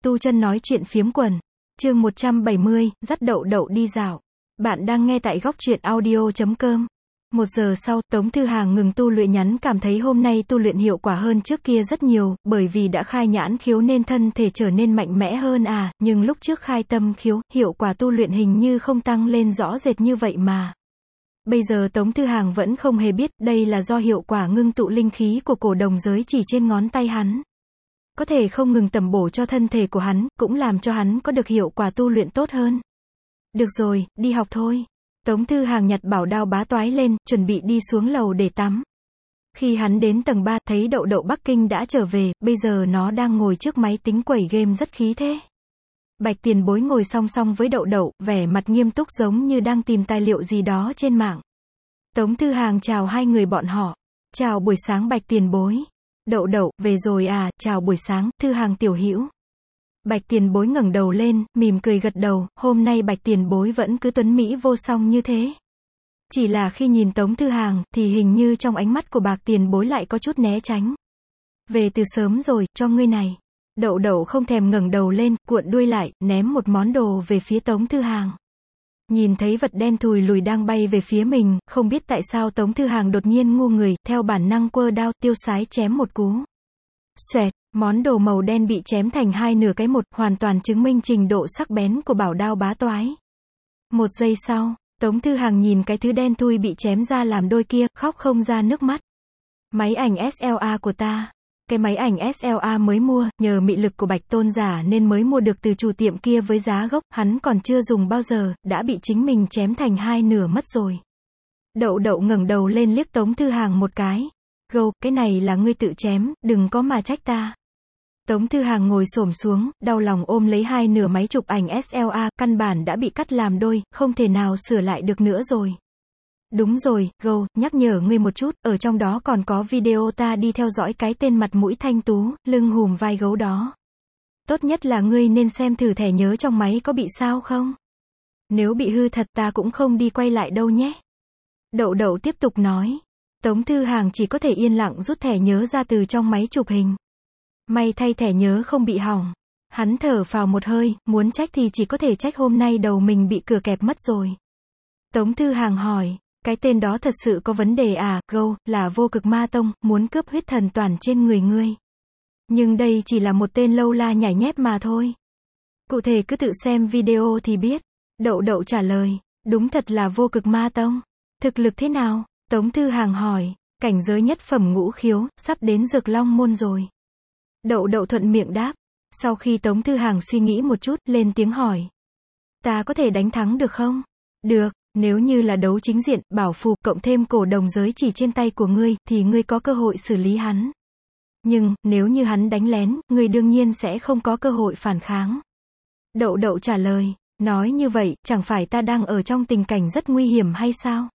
Tu Chân nói chuyện phiếm quần. Chương 170, dắt Đậu Đậu đi dạo. Bạn đang nghe tại góc truyện audio.com. 1 giờ sau, Tống Thư Hàng ngừng tu luyện, nhắn cảm thấy hôm nay tu luyện hiệu quả hơn trước kia rất nhiều, bởi vì đã khai nhãn khiếu nên thân thể trở nên mạnh mẽ hơn nhưng lúc trước khai tâm khiếu, hiệu quả tu luyện hình như không tăng lên rõ rệt như vậy mà. Bây giờ Tống Thư Hàng vẫn không hề biết, đây là do hiệu quả ngưng tụ linh khí của cổ đồng giới chỉ trên ngón tay hắn. Có thể không ngừng tầm bổ cho thân thể của hắn, cũng làm cho hắn có được hiệu quả tu luyện tốt hơn. Được rồi, đi học thôi. Tống Thư Hàng nhặt bảo đao bá toái lên, chuẩn bị đi xuống lầu để tắm. Khi hắn đến tầng 3, thấy Đậu Đậu Bắc Kinh đã trở về, bây giờ nó đang ngồi trước máy tính quẩy game rất khí thế. Bạch Tiền Bối ngồi song song với Đậu Đậu, vẻ mặt nghiêm túc giống như đang tìm tài liệu gì đó trên mạng. Tống Thư Hàng chào hai người bọn họ. Chào buổi sáng Bạch Tiền Bối. Đậu Đậu, về rồi à, chào buổi sáng, Thư Hàng tiểu hữu. Bạch Tiền Bối ngẩng đầu lên, mỉm cười gật đầu, hôm nay Bạch Tiền Bối vẫn cứ tuấn mỹ vô song như thế. Chỉ là khi nhìn Tống Thư Hàng, thì hình như trong ánh mắt của Bạch Tiền Bối lại có chút né tránh. Về từ sớm rồi, cho ngươi này. Đậu Đậu không thèm ngẩng đầu lên, cuộn đuôi lại, ném một món đồ về phía Tống Thư Hàng. Nhìn thấy vật đen thùi lùi đang bay về phía mình, không biết tại sao Tống Thư Hàng đột nhiên ngu người, theo bản năng quơ đao, tiêu sái chém một cú. Xoẹt, món đồ màu đen bị chém thành hai nửa cái một, hoàn toàn chứng minh trình độ sắc bén của bảo đao bá toái. 1 giây sau, Tống Thư Hàng nhìn cái thứ đen thui bị chém ra làm đôi kia, khóc không ra nước mắt. Máy ảnh SLA của ta. Cái máy ảnh SLA mới mua, nhờ mị lực của Bạch Tôn giả nên mới mua được từ chủ tiệm kia với giá gốc, hắn còn chưa dùng bao giờ, đã bị chính mình chém thành hai nửa mất rồi. Đậu Đậu ngẩng đầu lên liếc Tống Thư Hàng một cái. Gâu, cái này là ngươi tự chém, đừng có mà trách ta. Tống Thư Hàng ngồi xổm xuống, đau lòng ôm lấy hai nửa máy chụp ảnh SLA, căn bản đã bị cắt làm đôi, không thể nào sửa lại được nữa rồi. Đúng rồi, Gâu, nhắc nhở ngươi một chút, ở trong đó còn có video ta đi theo dõi cái tên mặt mũi thanh tú, lưng hùm vai gấu đó. Tốt nhất là ngươi nên xem thử thẻ nhớ trong máy có bị sao không. Nếu bị hư thật ta cũng không đi quay lại đâu nhé. Đậu Đậu tiếp tục nói. Tống Thư Hàng chỉ có thể yên lặng rút thẻ nhớ ra từ trong máy chụp hình. May thay thẻ nhớ không bị hỏng. Hắn thở phào một hơi, muốn trách thì chỉ có thể trách hôm nay đầu mình bị cửa kẹp mất rồi. Tống Thư Hàng hỏi. Cái tên đó thật sự có vấn đề à, Gâu, là Vô Cực Ma Tông, muốn cướp huyết thần toàn trên người ngươi. Nhưng đây chỉ là một tên lâu la nhảy nhép mà thôi. Cụ thể cứ tự xem video thì biết. Đậu Đậu trả lời, đúng thật là Vô Cực Ma Tông. Thực lực thế nào? Tống Thư Hàng hỏi, cảnh giới nhất phẩm ngũ khiếu, sắp đến Dược Long môn rồi. Đậu Đậu thuận miệng đáp. Sau khi Tống Thư Hàng suy nghĩ một chút, lên tiếng hỏi. Ta có thể đánh thắng được không? Được. Nếu như là đấu chính diện, bảo phù, cộng thêm cổ đồng giới chỉ trên tay của ngươi, thì ngươi có cơ hội xử lý hắn. Nhưng, nếu như hắn đánh lén, ngươi đương nhiên sẽ không có cơ hội phản kháng. Đậu Đậu trả lời, nói như vậy, chẳng phải ta đang ở trong tình cảnh rất nguy hiểm hay sao?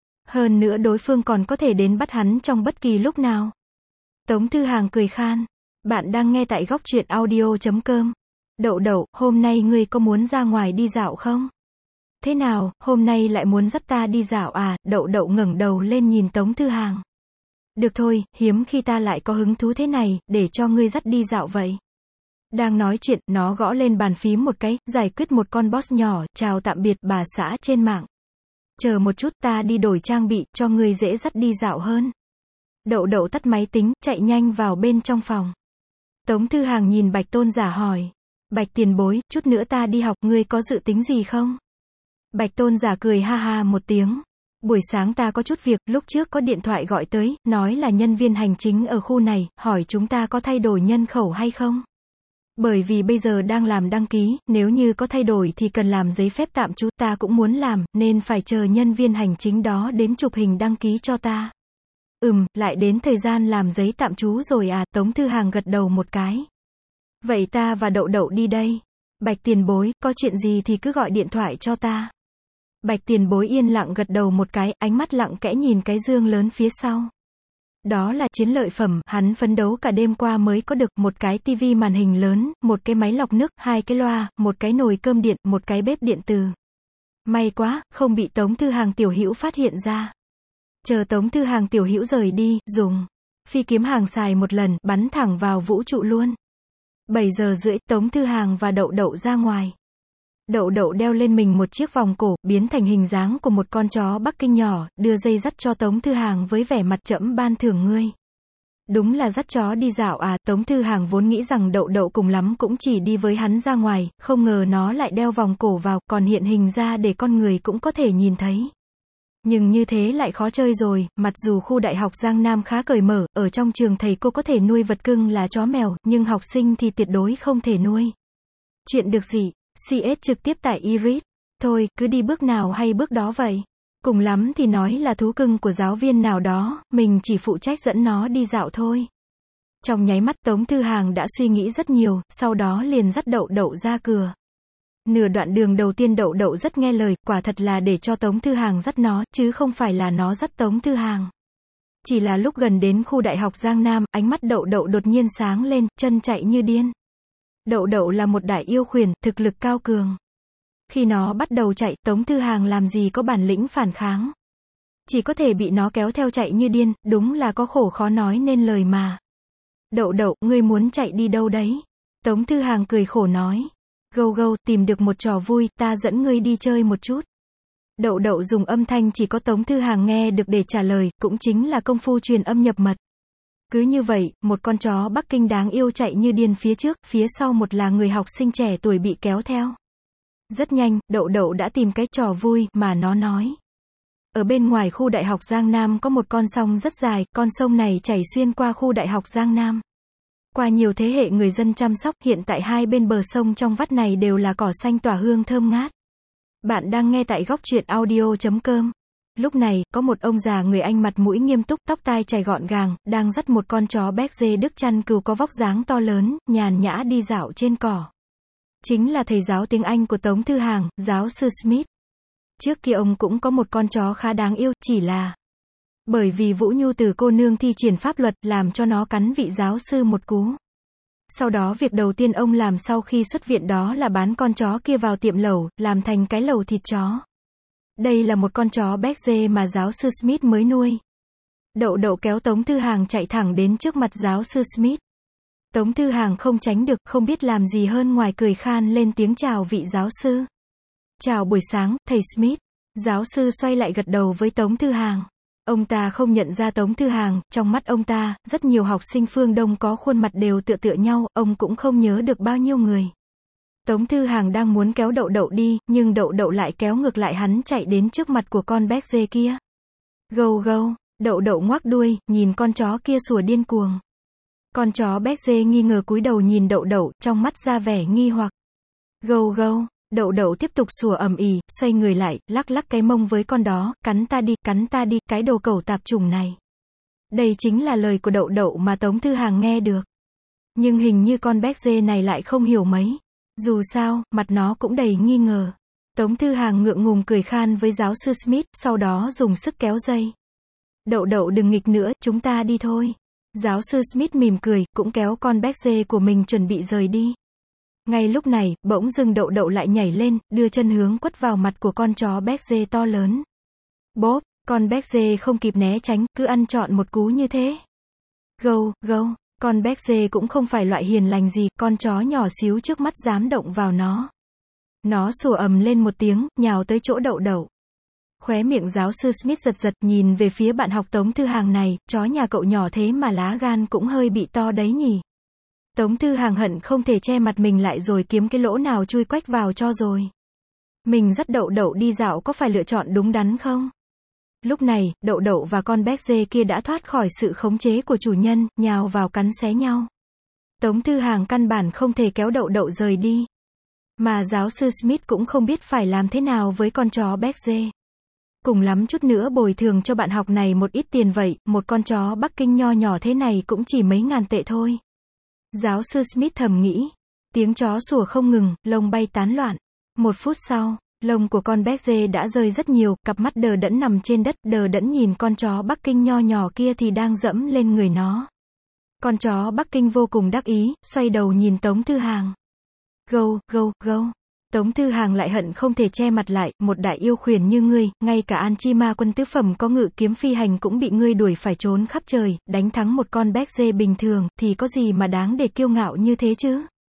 Hơn nữa đối phương còn có thể đến bắt hắn trong bất kỳ lúc nào. Tống Thư Hàng cười khan. Bạn đang nghe tại góc truyện audio.com. Đậu Đậu, hôm nay ngươi có muốn ra ngoài đi dạo không? Thế nào, hôm nay lại muốn dắt ta đi dạo à? Đậu Đậu ngẩng đầu lên nhìn Tống Thư Hàng. Được thôi, hiếm khi ta lại có hứng thú thế này, để cho ngươi dắt đi dạo vậy. Đang nói chuyện, nó gõ lên bàn phím một cái, giải quyết một con boss nhỏ, chào tạm biệt bà xã trên mạng. Chờ một chút, ta đi đổi trang bị, cho ngươi dễ dắt đi dạo hơn. Đậu Đậu tắt máy tính, chạy nhanh vào bên trong phòng. Tống Thư Hàng nhìn Bạch Tôn giả hỏi. Bạch Tiền Bối, chút nữa ta đi học, ngươi có dự tính gì không? Bạch Tôn giả cười ha ha một tiếng. Buổi sáng ta có chút việc, lúc trước có điện thoại gọi tới, nói là nhân viên hành chính ở khu này, hỏi chúng ta có thay đổi nhân khẩu hay không? Bởi vì bây giờ đang làm đăng ký, nếu như có thay đổi thì cần làm giấy phép tạm trú, ta cũng muốn làm, nên phải chờ nhân viên hành chính đó đến chụp hình đăng ký cho ta. Lại đến thời gian làm giấy tạm trú rồi à? Tống Thư Hàng gật đầu một cái. Vậy ta và Đậu Đậu đi đây. Bạch Tiền Bối, có chuyện gì thì cứ gọi điện thoại cho ta. Bạch Tiền Bối yên lặng gật đầu một cái, ánh mắt lặng kẽ nhìn cái dương lớn phía sau. Đó là chiến lợi phẩm, hắn phấn đấu cả đêm qua mới có được, một cái tivi màn hình lớn, một cái máy lọc nước, hai cái loa, một cái nồi cơm điện, một cái bếp điện từ. May quá, không bị Tống Thư Hàng tiểu hữu phát hiện ra. Chờ Tống Thư Hàng tiểu hữu rời đi, dùng phi kiếm hàng xài một lần, bắn thẳng vào vũ trụ luôn. 7 giờ rưỡi, Tống Thư Hàng và Đậu Đậu ra ngoài. Đậu Đậu đeo lên mình một chiếc vòng cổ, biến thành hình dáng của một con chó Bắc Kinh nhỏ, đưa dây dắt cho Tống Thư Hàng với vẻ mặt trẫm ban thưởng ngươi. Đúng là dắt chó đi dạo à, Tống Thư Hàng vốn nghĩ rằng Đậu Đậu cùng lắm cũng chỉ đi với hắn ra ngoài, không ngờ nó lại đeo vòng cổ vào, còn hiện hình ra để con người cũng có thể nhìn thấy. Nhưng như thế lại khó chơi rồi, mặc dù khu đại học Giang Nam khá cởi mở, ở trong trường thầy cô có thể nuôi vật cưng là chó mèo, nhưng học sinh thì tuyệt đối không thể nuôi. Chuyện được gì? CS trực tiếp tại iRead. Thôi, cứ đi bước nào hay bước đó vậy. Cùng lắm thì nói là thú cưng của giáo viên nào đó, mình chỉ phụ trách dẫn nó đi dạo thôi. Trong nháy mắt Tống Thư Hàng đã suy nghĩ rất nhiều, sau đó liền dắt Đậu Đậu ra cửa. Nửa đoạn đường đầu tiên Đậu Đậu rất nghe lời, quả thật là để cho Tống Thư Hàng dắt nó, chứ không phải là nó dắt Tống Thư Hàng. Chỉ là lúc gần đến khu đại học Giang Nam, ánh mắt Đậu Đậu đột nhiên sáng lên, chân chạy như điên. Đậu Đậu là một đại yêu khuyển, thực lực cao cường. Khi nó bắt đầu chạy, Tống Thư Hàng làm gì có bản lĩnh phản kháng. Chỉ có thể bị nó kéo theo chạy như điên, đúng là có khổ khó nói nên lời mà. Đậu Đậu, ngươi muốn chạy đi đâu đấy? Tống Thư Hàng cười khổ nói. Gâu gâu, tìm được một trò vui, ta dẫn ngươi đi chơi một chút. Đậu Đậu dùng âm thanh chỉ có Tống Thư Hàng nghe được để trả lời, cũng chính là công phu truyền âm nhập mật. Cứ như vậy, một con chó Bắc Kinh đáng yêu chạy như điên phía trước, phía sau một là người học sinh trẻ tuổi bị kéo theo. Rất nhanh, Đậu Đậu đã tìm cái trò vui mà nó nói. Ở bên ngoài khu đại học Giang Nam có một con sông rất dài, con sông này chảy xuyên qua khu đại học Giang Nam. Qua nhiều thế hệ người dân chăm sóc, hiện tại hai bên bờ sông trong vắt này đều là cỏ xanh tỏa hương thơm ngát. Bạn đang nghe tại góc truyện audio.com. Lúc này, có một ông già người Anh mặt mũi nghiêm túc, tóc tai chải gọn gàng, đang dắt một con chó Berger Đức chăn cừu có vóc dáng to lớn, nhàn nhã đi dạo trên cỏ. Chính là thầy giáo tiếng Anh của Tống Thư Hàng, giáo sư Smith. Trước kia ông cũng có một con chó khá đáng yêu, chỉ là bởi vì Vũ Nhu từ cô nương thi triển pháp luật làm cho nó cắn vị giáo sư một cú. Sau đó việc đầu tiên ông làm sau khi xuất viện đó là bán con chó kia vào tiệm lẩu, làm thành cái lẩu thịt chó. Đây là một con chó Berger mà giáo sư Smith mới nuôi. Đậu Đậu kéo Tống Thư Hàng chạy thẳng đến trước mặt giáo sư Smith. Tống Thư Hàng không tránh được, không biết làm gì hơn ngoài cười khan lên tiếng chào vị giáo sư. Chào buổi sáng, thầy Smith. Giáo sư xoay lại gật đầu với Tống Thư Hàng. Ông ta không nhận ra Tống Thư Hàng, trong mắt ông ta, rất nhiều học sinh phương Đông có khuôn mặt đều tựa tựa nhau, ông cũng không nhớ được bao nhiêu người. Tống Thư Hàng đang muốn kéo Đậu Đậu đi, nhưng Đậu Đậu lại kéo ngược lại hắn chạy đến trước mặt của con Berger kia. Gâu gâu, Đậu Đậu ngoác đuôi, nhìn con chó kia sủa điên cuồng. Con chó Berger nghi ngờ cúi đầu nhìn Đậu Đậu, trong mắt ra vẻ nghi hoặc. Gâu gâu, Đậu Đậu tiếp tục sủa ầm ĩ, xoay người lại, lắc lắc cái mông với con đó, cắn ta đi, cái đồ cẩu tạp chủng này. Đây chính là lời của Đậu Đậu mà Tống Thư Hàng nghe được. Nhưng hình như con Berger này lại không hiểu mấy. Dù sao, mặt nó cũng đầy nghi ngờ. Tống Thư Hàng ngượng ngùng cười khan với giáo sư Smith, sau đó dùng sức kéo dây. Đậu Đậu đừng nghịch nữa, chúng ta đi thôi. Giáo sư Smith mỉm cười, cũng kéo con Berger của mình chuẩn bị rời đi. Ngay lúc này, bỗng dưng Đậu Đậu lại nhảy lên, đưa chân hướng quất vào mặt của con chó Berger to lớn. Bốp, con Berger không kịp né tránh, cứ ăn trọn một cú như thế. Gâu, gâu, con Berger cũng không phải loại hiền lành gì, con chó nhỏ xíu trước mắt dám động vào nó. Nó sủa ầm lên một tiếng, nhào tới chỗ Đậu Đậu. Khóe miệng giáo sư Smith giật giật, nhìn về phía bạn học Tống Thư Hàng này, chó nhà cậu nhỏ thế mà lá gan cũng hơi bị to đấy nhỉ. Tống Thư Hàng hận không thể che mặt mình lại rồi kiếm cái lỗ nào chui quách vào cho rồi. Mình dắt Đậu Đậu đi dạo có phải lựa chọn đúng đắn không? Lúc này, Đậu Đậu và con Berger kia đã thoát khỏi sự khống chế của chủ nhân, nhào vào cắn xé nhau. Tống Thư Hàng căn bản không thể kéo Đậu Đậu rời đi. Mà giáo sư Smith cũng không biết phải làm thế nào với con chó Berger. Cùng lắm chút nữa bồi thường cho bạn học này một ít tiền vậy, một con chó Bắc Kinh nho nhỏ thế này cũng chỉ mấy ngàn tệ thôi. Giáo sư Smith thầm nghĩ. Tiếng chó sủa không ngừng, lông bay tán loạn. Một phút sau, lông của con Berger đã rơi rất nhiều, cặp mắt đờ đẫn nằm trên đất, đờ đẫn nhìn con chó Bắc Kinh nho nhỏ kia thì đang dẫm lên người nó. Con chó Bắc Kinh vô cùng đắc ý, xoay đầu nhìn Tống Thư Hàng. Gâu, gâu, gâu. Tống Thư Hàng lại hận không thể che mặt lại, một đại yêu khuyển như ngươi, ngay cả An Chi Ma quân tứ phẩm có ngự kiếm phi hành cũng bị ngươi đuổi phải trốn khắp trời, đánh thắng một con Berger bình thường, thì có gì mà đáng để kiêu ngạo như thế chứ?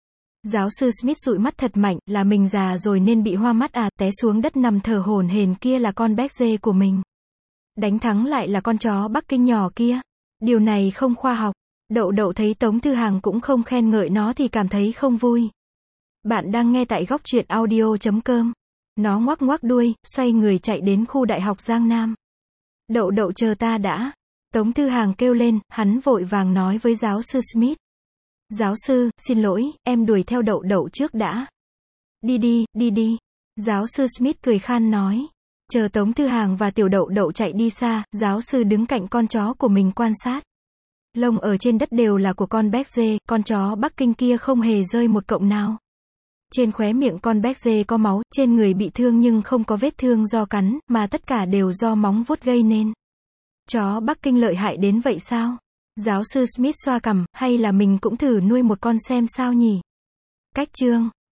Giáo sư Smith dụi mắt thật mạnh, là mình già rồi nên bị hoa mắt à, té xuống đất nằm thở hổn hển kia là con Berger của mình. Đánh thắng lại là con chó Bắc Kinh nhỏ kia. Điều này không khoa học. Đậu đậu thấy Tống Thư Hàng cũng không khen ngợi nó thì cảm thấy không vui. Bạn đang nghe tại góc truyện audio.com. Nó ngoắc ngoắc đuôi, xoay người chạy đến khu đại học Giang Nam. Đậu đậu chờ ta đã. Tống Thư Hàng kêu lên, hắn vội vàng nói với giáo sư Smith. Giáo sư, xin lỗi, em đuổi theo đậu đậu trước đã. Đi đi, đi đi. Giáo sư Smith cười khan nói. Chờ Tống Thư Hàng và tiểu đậu đậu chạy đi xa, giáo sư đứng cạnh con chó của mình quan sát. Lông ở trên đất đều là của con Berger, con chó Bắc Kinh kia không hề rơi một cọng nào. Trên khóe miệng con Berger có máu, trên người bị thương nhưng không có vết thương do cắn, mà tất cả đều do móng vuốt gây nên. Chó Bắc Kinh lợi hại đến vậy sao? Giáo sư Smith xoa cằm, hay là mình cũng thử nuôi một con xem sao nhỉ? Cách chương